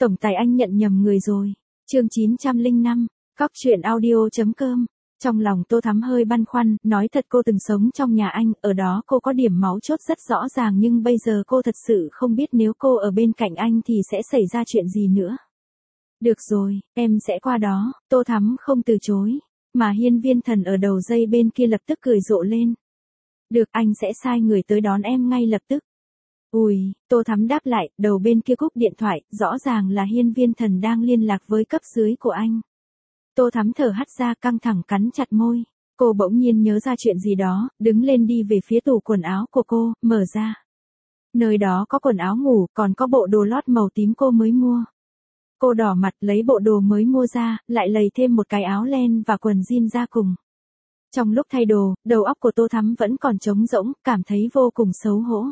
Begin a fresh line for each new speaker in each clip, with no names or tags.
Tổng tài anh nhận nhầm người rồi. Chương 905, Cóc truyện audio.com. Trong lòng Tô Thắm hơi băn khoăn, nói thật cô từng sống trong nhà anh, ở đó cô có điểm máu chốt rất rõ ràng nhưng bây giờ cô thật sự không biết nếu cô ở bên cạnh anh thì sẽ xảy ra chuyện gì nữa. Được rồi, em sẽ qua đó, Tô Thắm không từ chối, mà Hiên Viên Thần ở đầu dây bên kia lập tức cười rộ lên. Được, anh sẽ sai người tới đón em ngay lập tức. Ui, Tô Thắm đáp lại, đầu bên kia cúp điện thoại, rõ ràng là Hiên Viên Thần đang liên lạc với cấp dưới của anh. Tô Thắm thở hắt ra căng thẳng cắn chặt môi. Cô bỗng nhiên nhớ ra chuyện gì đó, đứng lên đi về phía tủ quần áo của cô, mở ra. Nơi đó có quần áo ngủ, còn có bộ đồ lót màu tím cô mới mua. Cô đỏ mặt lấy bộ đồ mới mua ra, lại lầy thêm một cái áo len và quần jean ra cùng. Trong lúc thay đồ, đầu óc của Tô Thắm vẫn còn trống rỗng, cảm thấy vô cùng xấu hổ.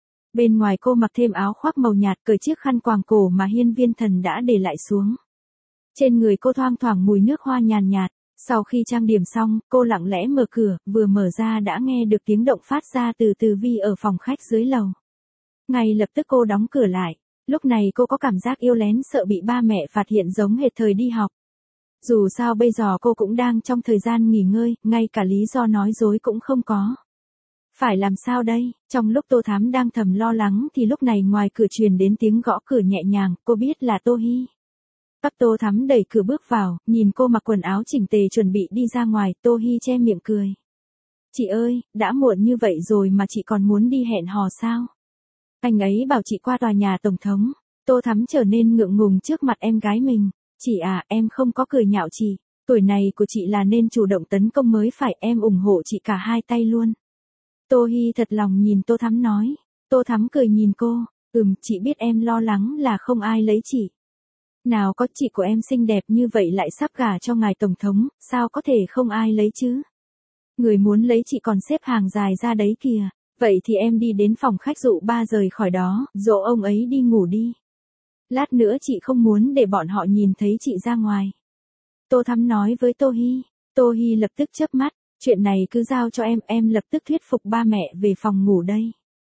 Bên ngoài cô mặc thêm áo khoác màu nhạt, cởi chiếc khăn quàng cổ mà Hiên Viên Thần đã để lại xuống. Trên người cô thoang thoảng mùi nước hoa nhàn nhạt. Sau khi trang điểm xong, cô lặng lẽ mở cửa, vừa mở ra đã nghe được tiếng động phát ra từ vi ở phòng khách dưới lầu. Ngay lập tức cô đóng cửa lại. Lúc này cô có cảm giác yêu lén sợ bị ba mẹ phát hiện giống hệt thời đi học. Dù sao bây giờ cô cũng đang trong thời gian nghỉ ngơi, ngay cả lý do nói dối cũng không có. Phải làm sao đây? Trong lúc Tô Thắm đang thầm lo lắng thì lúc này ngoài cửa truyền đến tiếng gõ cửa nhẹ nhàng, cô biết là Tô Hi. Tô Thắm đẩy cửa bước vào, nhìn cô mặc quần áo chỉnh tề chuẩn bị đi ra ngoài, Tô Hi che miệng cười. Chị ơi, đã muộn như vậy rồi mà chị còn muốn đi hẹn hò sao? Anh ấy bảo chị qua tòa nhà tổng thống. Tô Thắm trở nên ngượng ngùng trước mặt em gái mình. Chị à, em không có cười nhạo chị. Tuổi này của chị là nên chủ động tấn công mới phải, em ủng hộ chị cả hai tay luôn. Tô Hi thật lòng nhìn Tô Thắm nói. Tô Thắm cười nhìn cô. Chị biết em lo lắng là không ai lấy chị. Nào có, chị của em xinh đẹp như vậy lại sắp gả cho ngài tổng thống, sao có thể không ai lấy chứ? Người muốn lấy chị còn xếp hàng dài ra đấy kìa. Vậy thì em đi đến phòng khách dụ ba rời khỏi đó, dỗ ông ấy đi ngủ đi. Lát nữa chị không muốn để bọn họ nhìn thấy chị ra ngoài. Tô Thắm nói với Tô Hi. Tô Hi lập tức chớp mắt, chuyện này cứ giao cho em lập tức thuyết phục ba mẹ về phòng ngủ đây.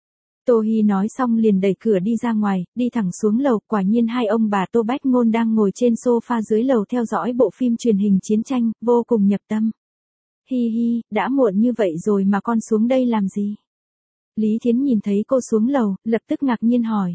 Tô Hi nói xong liền đẩy cửa đi ra ngoài, đi thẳng xuống lầu, quả nhiên hai ông bà Tô Bách Ngôn đang ngồi trên sofa dưới lầu theo dõi bộ phim truyền hình chiến tranh, vô cùng nhập tâm. Hi hi, đã muộn như vậy rồi mà con xuống đây làm gì? Lý Thiến nhìn thấy cô xuống lầu, lập tức ngạc nhiên hỏi.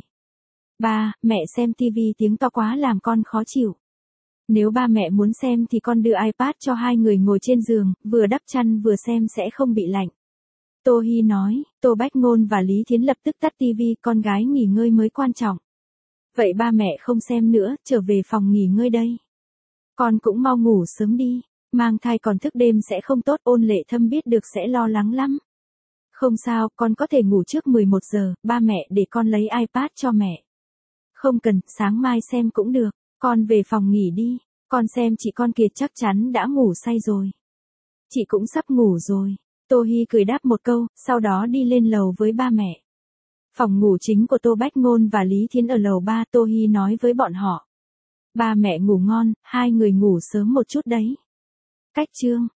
Ba, mẹ xem tivi tiếng to quá làm con khó chịu. Nếu ba mẹ muốn xem thì con đưa iPad cho hai người ngồi trên giường, vừa đắp chăn vừa xem sẽ không bị lạnh. Tô Hi nói, Tô Bách Ngôn và Lý Thiến lập tức tắt tivi, con gái nghỉ ngơi mới quan trọng. Vậy ba mẹ không xem nữa, trở về phòng nghỉ ngơi đây. Con cũng mau ngủ sớm đi, mang thai còn thức đêm sẽ không tốt, Ôn Lệ Thâm biết được sẽ lo lắng lắm. Không sao, con có thể ngủ trước 11 giờ, ba mẹ để con lấy iPad cho mẹ. Không cần, sáng mai xem cũng được, con về phòng nghỉ đi, con xem chị con kia chắc chắn đã ngủ say rồi. Chị cũng sắp ngủ rồi. Tô Hi cười đáp một câu, sau đó đi lên lầu với ba mẹ. Phòng ngủ chính của Tô Bách Ngôn và Lý Thiến ở lầu 3, Tô Hi nói với bọn họ. Ba mẹ ngủ ngon, hai người ngủ sớm một chút đấy. Cách chương